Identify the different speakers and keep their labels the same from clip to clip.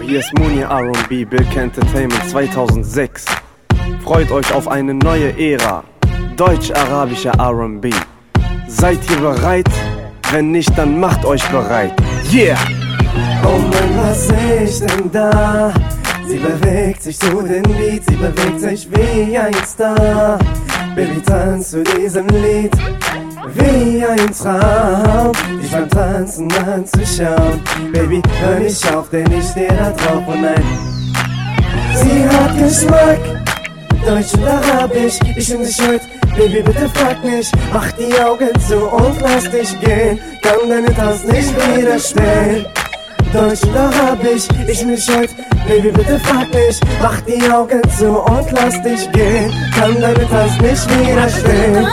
Speaker 1: Hier ist Mooney R&B, Bilk Entertainment 2006. Freut euch auf eine neue Ära, deutsch-arabischer R&B. Seid ihr bereit? Wenn nicht, dann macht euch bereit. Yeah!
Speaker 2: Oh Mann, was seh ich denn da? Sie bewegt sich zu den Beats, sie bewegt sich wie ein Star. Baby, tanz zu diesem Lied wie ein Traum, dich beim Tanzen anzuschauen. Baby, hör nicht auf, denn ich steh da drauf. Und nein, sie hat Geschmack, deutsch und arabisch. Ich nehm dich heut, Baby, bitte frag nicht. Mach die Augen zu und lass dich gehen, kann deine Tanz nicht widerstehen. Deutsch und arabisch, ich nehm dich heut, Baby, bitte frag nicht. Mach die Augen zu und lass dich gehen, kann deine Tanz nicht widerstehen.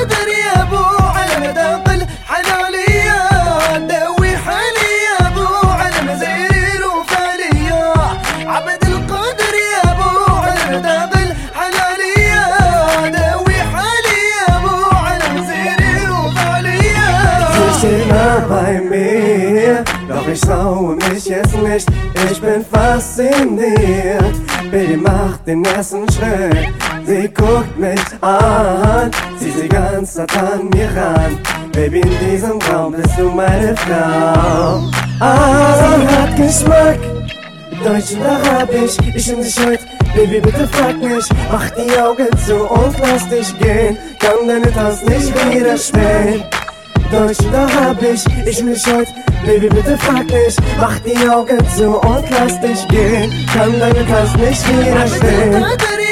Speaker 2: Bei mir, doch ich traue mich jetzt nicht, ich bin fasziniert. Baby, mach den ersten Schritt, sie guckt mich an, zieh sie ganz hart an mir ran. Baby, in diesem Raum bist du meine Frau. Sie hat Geschmack, deutsch und arabisch, ich nehm dich heut, Baby, bitte frag nicht. Mach die Augen zu und lass dich gehen, kann deine Tanz nicht widerstehen. Deutsch und arabisch, ich nehm dich heut, Baby, bitte frag nicht. Mach die Augen zu und lass dich gehen, kann deine Tanz nicht widerstehen.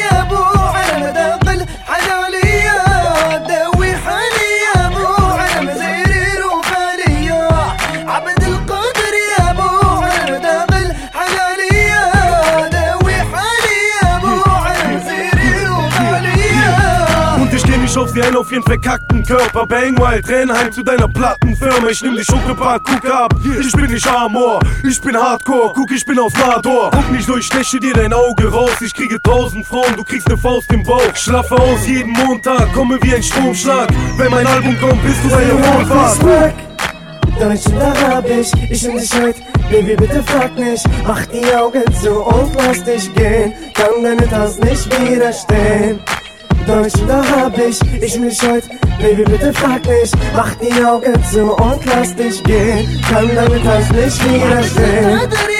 Speaker 3: Auf wie einen auf ihren verkackten Körper. Bang wild, renn heim zu deiner Plattenfirma. Ich nehm die Schokopark, guck ab. Ich bin nicht Amor, ich bin Hardcore. Guck, ich bin auf Nador. Guck nicht so, ich steche dir dein Auge raus. Ich kriege 1000 Frauen, du kriegst ne Faust im Bauch. Schlafe aus jeden Montag, komme wie ein Stromschlag. Wenn mein Album kommt, bist du eine Mondfahrt.
Speaker 2: Deutsch und arabisch, ich nehm dich heut, Baby, bitte frag nicht. Mach die Augen zu und lass dich gehen, kann deine Tanz nicht widerstehen. Deutsch und arabisch, ich nehm dich heut, Baby, bitte frag nicht. Mach die Augen zu und lass dich gehen, kann deine Tanz nicht widerstehen.